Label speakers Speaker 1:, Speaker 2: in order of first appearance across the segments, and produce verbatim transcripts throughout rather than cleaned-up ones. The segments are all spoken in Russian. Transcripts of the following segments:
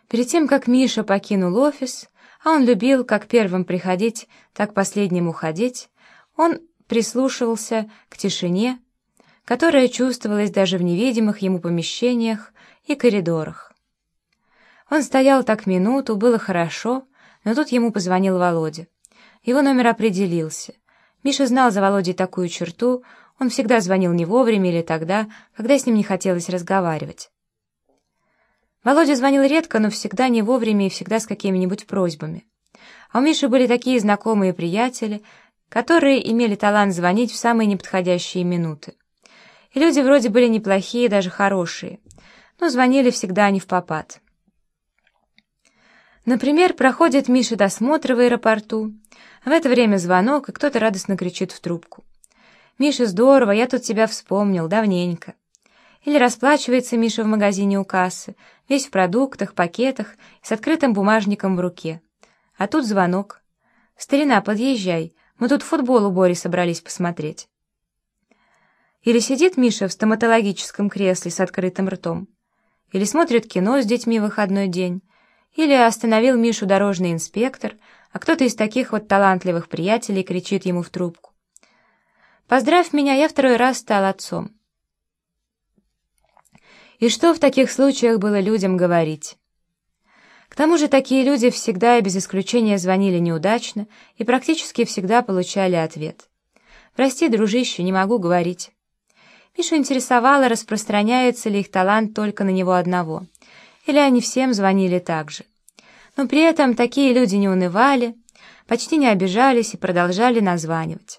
Speaker 1: Перед тем, как Миша покинул офис, а он любил как первым приходить, так последним уходить, он прислушивался к тишине, которая чувствовалась даже в невидимых ему помещениях и коридорах. Он стоял так минуту, было хорошо, но тут ему позвонил Володя. Его номер определился. Миша знал за Володей такую черту: он всегда звонил не вовремя или тогда, когда с ним не хотелось разговаривать. Володя звонил редко, но всегда не вовремя и всегда с какими-нибудь просьбами. А у Миши были такие знакомые приятели, которые имели талант звонить в самые неподходящие минуты. И люди вроде были неплохие, даже хорошие, но звонили всегда невпопад. Например, проходит Миша досмотр в аэропорту, а в это время звонок, и кто-то радостно кричит в трубку: «Миша, здорово, я тут тебя вспомнил, давненько». Или расплачивается Миша в магазине у кассы, весь в продуктах, пакетах, с открытым бумажником в руке. А тут звонок: «Старина, подъезжай, мы тут футбол у Бори собрались посмотреть». Или сидит Миша в стоматологическом кресле с открытым ртом. Или смотрит кино с детьми в выходной день. Или остановил Мишу дорожный инспектор, а кто-то из таких вот талантливых приятелей кричит ему в трубку: «Поздравь меня, я второй раз стал отцом». И что в таких случаях было людям говорить? К тому же такие люди всегда и без исключения звонили неудачно и практически всегда получали ответ: «Прости, дружище, не могу говорить». Мишу интересовало, распространяется ли их талант только на него одного, или они всем звонили так же. Но при этом такие люди не унывали, почти не обижались и продолжали названивать.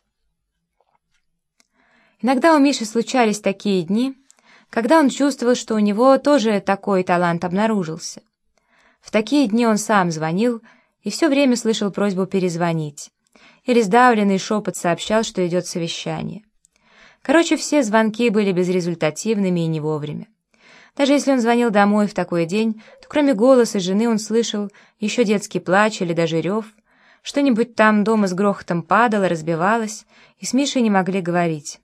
Speaker 1: Иногда у Миши случались такие дни, когда он чувствовал, что у него тоже такой талант обнаружился. В такие дни он сам звонил и все время слышал просьбу перезвонить, или сдавленный шепот сообщал, что идет совещание. Короче, все звонки были безрезультативными и не вовремя. Даже если он звонил домой в такой день, то кроме голоса жены он слышал еще детский плач или даже рев, что-нибудь там дома с грохотом падало, разбивалось, и с Мишей не могли говорить.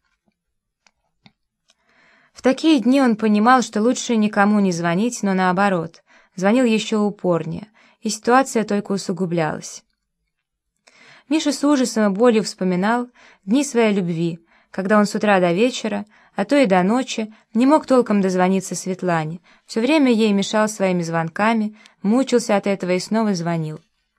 Speaker 1: В такие дни он понимал, что лучше никому не звонить, но наоборот, звонил еще упорнее, и ситуация только усугублялась. Миша с ужасом и болью вспоминал дни своей любви, когда он с утра до вечера, а то и до ночи, не мог толком дозвониться Светлане, все время ей мешал своими звонками, мучился от этого и снова звонил.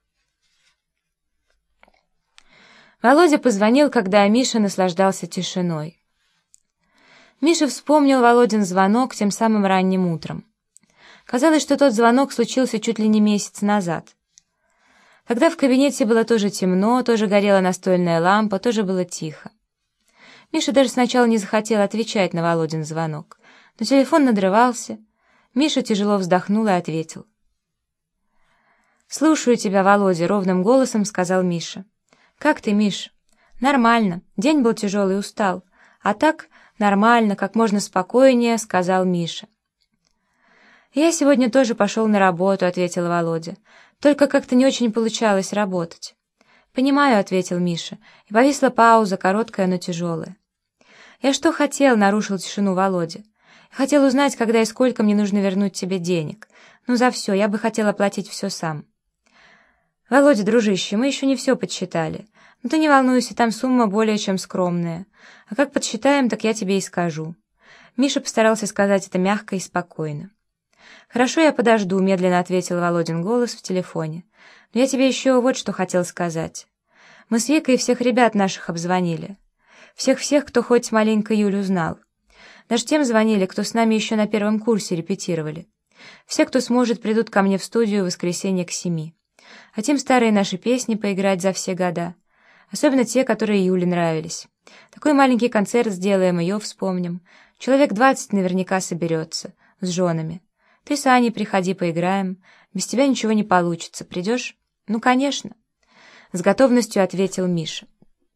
Speaker 1: Володя позвонил, когда Миша наслаждался тишиной. Миша вспомнил Володин звонок тем самым ранним утром. Казалось, что тот звонок случился чуть ли не месяц назад. Тогда в кабинете было тоже темно, тоже горела настольная лампа, тоже было тихо. Миша даже сначала не захотел отвечать на Володин звонок, но телефон надрывался. Миша тяжело вздохнул и ответил. «Слушаю тебя, Володя», — ровным голосом сказал Миша. «Как ты, Миш?» «Нормально. День был тяжелый, устал. А так, нормально, как можно спокойнее», — сказал Миша. «Я сегодня тоже пошел на работу», — ответил Володя. «Только как-то не очень получалось работать». «Понимаю», — ответил Миша, и повисла пауза, короткая, но тяжелая. «Я что хотел?» — нарушил тишину Володя. «Я хотел узнать, когда и сколько мне нужно вернуть тебе денег. Ну, за все, я бы хотел оплатить все сам». «Володя, дружище, мы еще не все подсчитали. Но ты не волнуйся, там сумма более чем скромная. А как подсчитаем, так я тебе и скажу». Миша постарался сказать это мягко и спокойно. «Хорошо, я подожду», — медленно ответил Володин голос в телефоне. «Но я тебе еще вот что хотел сказать. Мы с Викой всех ребят наших обзвонили. Всех-всех, кто хоть маленько Юлю знал. Даже тем звонили, кто с нами еще на первом курсе репетировали. Все, кто сможет, придут ко мне в студию в воскресенье к семи. Хотим старые наши песни поиграть за все года. Особенно те, которые Юле нравились. Такой маленький концерт сделаем, ее вспомним. Человек двадцать наверняка соберется. С женами. Ты с Аней приходи, поиграем. Без тебя ничего не получится. Придешь?» «Ну, конечно», — с готовностью ответил Миша.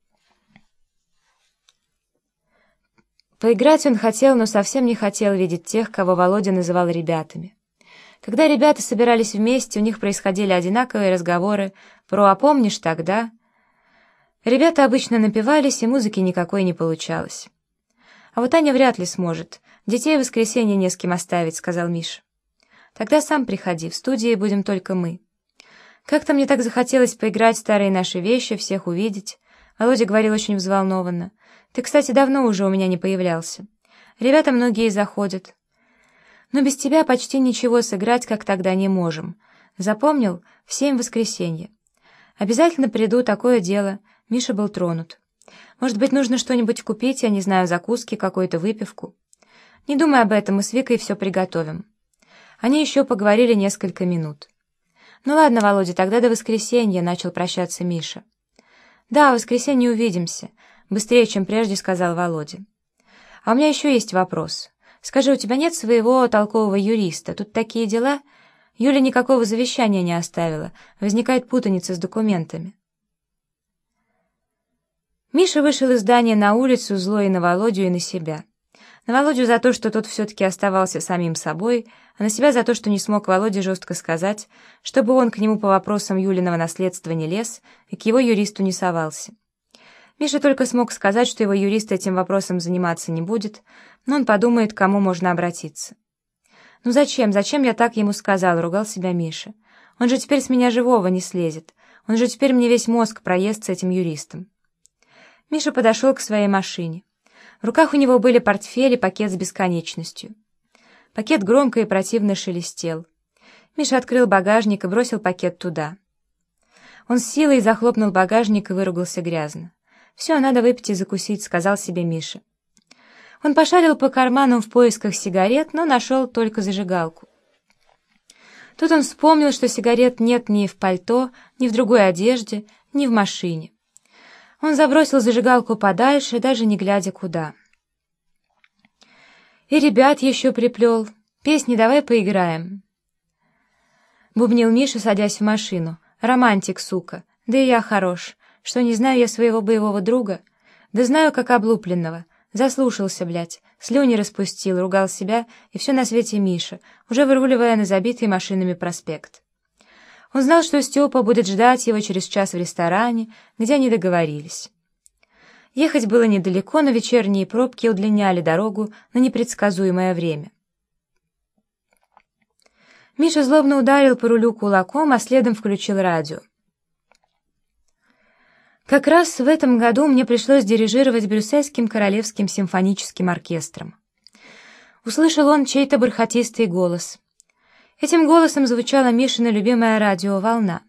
Speaker 1: Поиграть он хотел, но совсем не хотел видеть тех, кого Володя называл ребятами. Когда ребята собирались вместе, у них происходили одинаковые разговоры про «а помнишь тогда?». Ребята обычно напивались, и музыки никакой не получалось. «А вот Аня вряд ли сможет. Детей в воскресенье не с кем оставить», — сказал Миша. Тогда сам приходи, в студии будем только мы. Как-то мне так захотелось поиграть в старые наши вещи, всех увидеть. Володя говорил очень взволнованно. Ты, кстати, давно уже у меня не появлялся. Ребята многие заходят. Но без тебя почти ничего сыграть, как тогда, не можем. Запомнил? В семь воскресенье. Обязательно приду, такое дело. Миша был тронут. Может быть, нужно что-нибудь купить, я не знаю, закуски, какую-то выпивку. Не думай об этом, мы с Викой все приготовим. Они еще поговорили несколько минут. Ну ладно, Володя, тогда до воскресенья, начал прощаться Миша. Да, в воскресенье увидимся, быстрее, чем прежде, сказал Володя. А у меня еще есть вопрос. Скажи, у тебя нет своего толкового юриста? Тут такие дела. Юля никакого завещания не оставила. Возникает путаница с документами. Миша вышел из здания на улицу, злой и на Володю, и на себя. На Володю за то, что тот все-таки оставался самим собой, а на себя за то, что не смог Володе жестко сказать, чтобы он к нему по вопросам Юлиного наследства не лез и к его юристу не совался. Миша только смог сказать, что его юрист этим вопросом заниматься не будет, но он подумает, к кому можно обратиться. «Ну зачем, зачем я так ему сказал?» — ругал себя Миша. «Он же теперь с меня живого не слезет. Он же теперь мне весь мозг проест с этим юристом». Миша подошел к своей машине. В руках у него были портфель и пакет с бесконечностью. Пакет громко и противно шелестел. Миша открыл багажник и бросил пакет туда. Он с силой захлопнул багажник и выругался грязно. «Все, надо выпить и закусить», — сказал себе Миша. Он пошарил по карманам в поисках сигарет, но нашел только зажигалку. Тут он вспомнил, что сигарет нет ни в пальто, ни в другой одежде, ни в машине. Он забросил зажигалку подальше, даже не глядя куда. И ребят еще приплел. «Песни давай поиграем», — бубнил Миша, садясь в машину. «Романтик, сука. Да и я хорош. Что, не знаю я своего боевого друга? Да знаю, как облупленного. Заслушался, блядь. Слюни распустил, ругал себя, и все на свете Миша, уже выруливая на забитый машинами проспект. Он знал, что Степа будет ждать его через час в ресторане, где они договорились. Ехать было недалеко, но вечерние пробки удлиняли дорогу на непредсказуемое время. Миша злобно ударил по рулю кулаком, а следом включил радио. Как раз в этом году мне пришлось дирижировать Брюссельским королевским симфоническим оркестром. Услышал он чей-то бархатистый голос. Этим голосом звучала Мишина любимая радиоволна.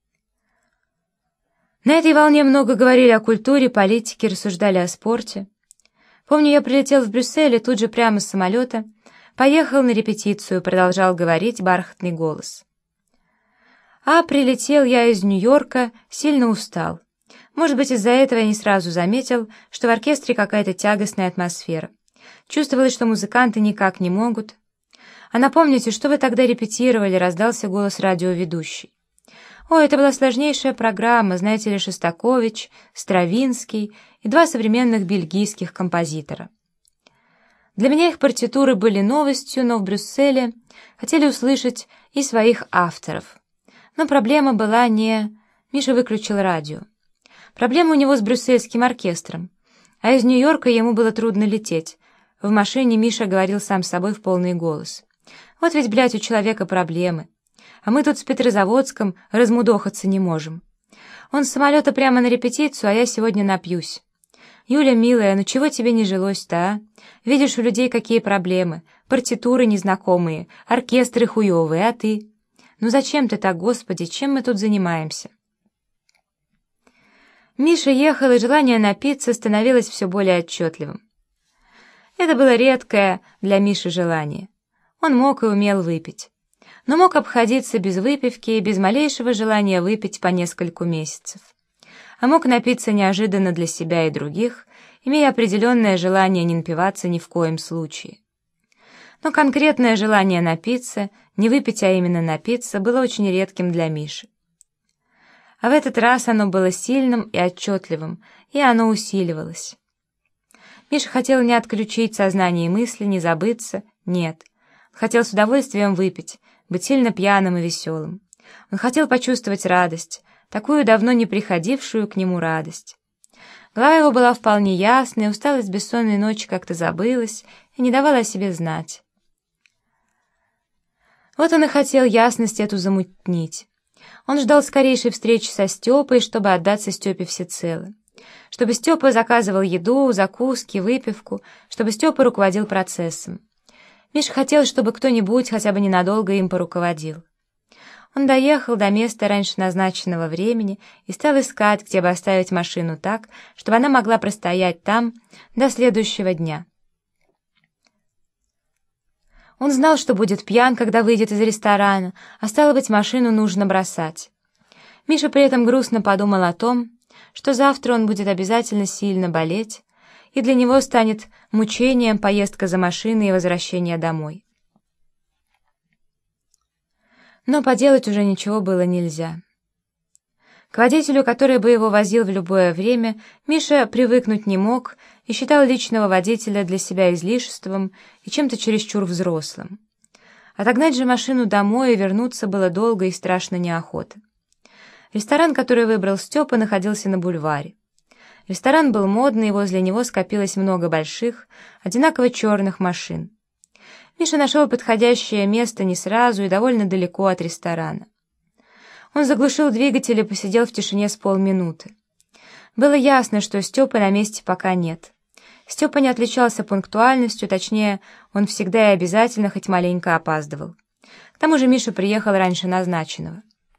Speaker 1: На этой волне много говорили о культуре, политике, рассуждали о спорте. Помню, я прилетел в Брюссель и тут же прямо с самолета поехал на репетицию, продолжал говорить бархатный голос. А прилетел я из Нью-Йорка, сильно устал. Может быть, из-за этого я не сразу заметил, что в оркестре какая-то тягостная атмосфера. Чувствовалось, что музыканты никак не могут. «А напомните, что вы тогда репетировали?» — раздался голос радиоведущей. «О, это была сложнейшая программа, знаете ли, Шостакович, Стравинский и два современных бельгийских композитора. Для меня их партитуры были новостью, но в Брюсселе хотели услышать и своих авторов. Но проблема была не...» Миша выключил радио. Проблема у него с брюссельским оркестром, а из Нью-Йорка ему было трудно лететь. В машине Миша говорил сам с собой в полный голос. «Вот ведь, блядь, у человека проблемы. А мы тут с Петрозаводском размудохаться не можем. Он с самолета прямо на репетицию, а я сегодня напьюсь. Юля, милая, ну чего тебе не жилось-то, а? Видишь, у людей какие проблемы. Партитуры незнакомые, оркестры хуевые, а ты? Ну зачем ты так, Господи, чем мы тут занимаемся?» Миша ехал, и желание напиться становилось все более отчетливым. Это было редкое для Миши желание. Он мог и умел выпить. Но мог обходиться без выпивки и без малейшего желания выпить по нескольку месяцев. А мог напиться неожиданно для себя и других, имея определенное желание не напиваться ни в коем случае. Но конкретное желание напиться, не выпить, а именно напиться, было очень редким для Миши. А в этот раз оно было сильным и отчетливым, и оно усиливалось. Миша хотел не отключить сознание и мысли, не забыться, нет. Он хотел с удовольствием выпить, быть сильно пьяным и веселым. Он хотел почувствовать радость, такую давно не приходившую к нему радость. Голова его была вполне ясная, усталость бессонной ночи как-то забылась и не давала о себе знать. Вот он и хотел ясность эту замутнить. Он ждал скорейшей встречи со Степой, чтобы отдаться Степе всецело. Чтобы Степа заказывал еду, закуски, выпивку, чтобы Степа руководил процессом. Миша хотел, чтобы кто-нибудь хотя бы ненадолго им поруководил. Он доехал до места раньше назначенного времени и стал искать, где бы оставить машину так, чтобы она могла простоять там до следующего дня. Он знал, что будет пьян, когда выйдет из ресторана, а стало быть, машину нужно бросать. Миша при этом грустно подумал о том, что завтра он будет обязательно сильно болеть, и для него станет мучением поездка за машиной и возвращение домой. Но поделать уже ничего было нельзя. К водителю, который бы его возил в любое время, Миша привыкнуть не мог и считал личного водителя для себя излишеством и чем-то чересчур взрослым. Отогнать же машину домой и вернуться было долго и страшно неохота. Ресторан, который выбрал Степа, находился на бульваре. Ресторан был модный, и возле него скопилось много больших, одинаково черных машин. Миша нашел подходящее место не сразу и довольно далеко от ресторана. Он заглушил двигатель и посидел в тишине с полминуты. Было ясно, что Степы на месте пока нет. Степа не отличался пунктуальностью, точнее, он всегда и обязательно хоть маленько опаздывал. К тому же Миша приехал раньше назначенного.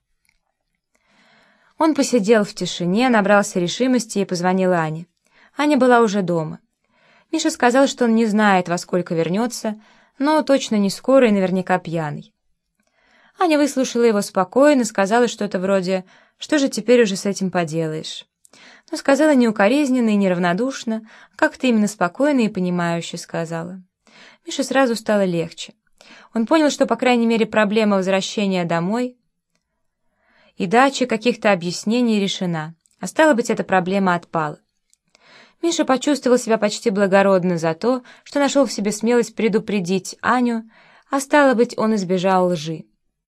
Speaker 1: Он посидел в тишине, набрался решимости и позвонил Ане. Аня была уже дома. Миша сказал, что он не знает, во сколько вернется, но точно не скоро и наверняка пьяный. Аня выслушала его спокойно, сказала что-то вроде «Что же теперь уже с этим поделаешь?», но сказала не укоризненно и неравнодушно, как-то именно спокойно и понимающе сказала. Мише сразу стало легче. Он понял, что, по крайней мере, проблема возвращения домой и дачи каких-то объяснений решена, а стало быть, эта проблема отпала. Миша почувствовал себя почти благородно за то, что нашел в себе смелость предупредить Аню, а стало быть, он избежал лжи.